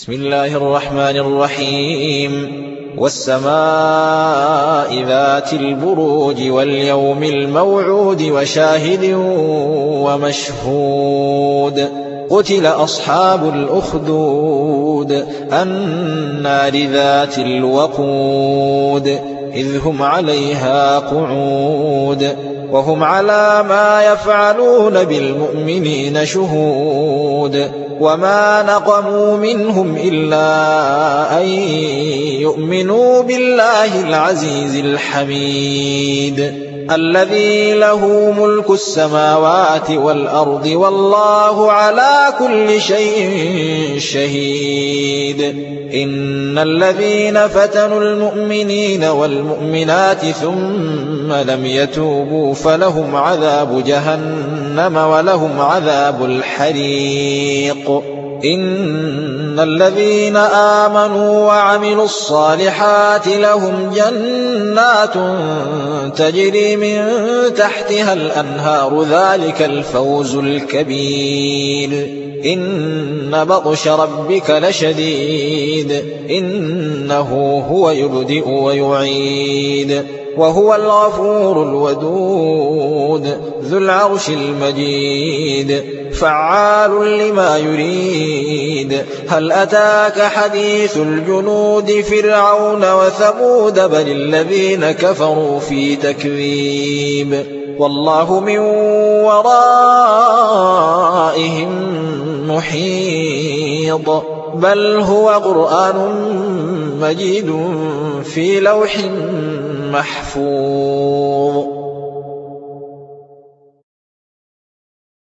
بسم الله الرحمن الرحيم والسماء ذات البروج واليوم الموعود وشاهد ومشهود قتل أصحاب الأخدود النار ذات الوقود إذ هم عليها قعود وهم على ما يفعلون بالمؤمنين شهود وما نقموا منهم إلا أن يؤمنوا بالله العزيز الحميد الذي له ملك السماوات والأرض والله على كل شيء شهيد إن الذين فتنوا المؤمنين والمؤمنات ثم لم يتوبوا فلهم عذاب جهنم ولهم عذاب الحريق إن الذين آمنوا وعملوا الصالحات لهم جنات تجري من تحتها الأنهار ذلك الفوز الكبير إن بطش ربك لشديد إنه هو يبدئ ويعيد وهو الغفور الودود ذو العرش المجيد فعال لما يريد هل أتاك حديث الجنود فرعون وثمود بل الذين كفروا في تكذيب والله من ورائهم محيط بل هو قرآن مجيد في لوح محفوظ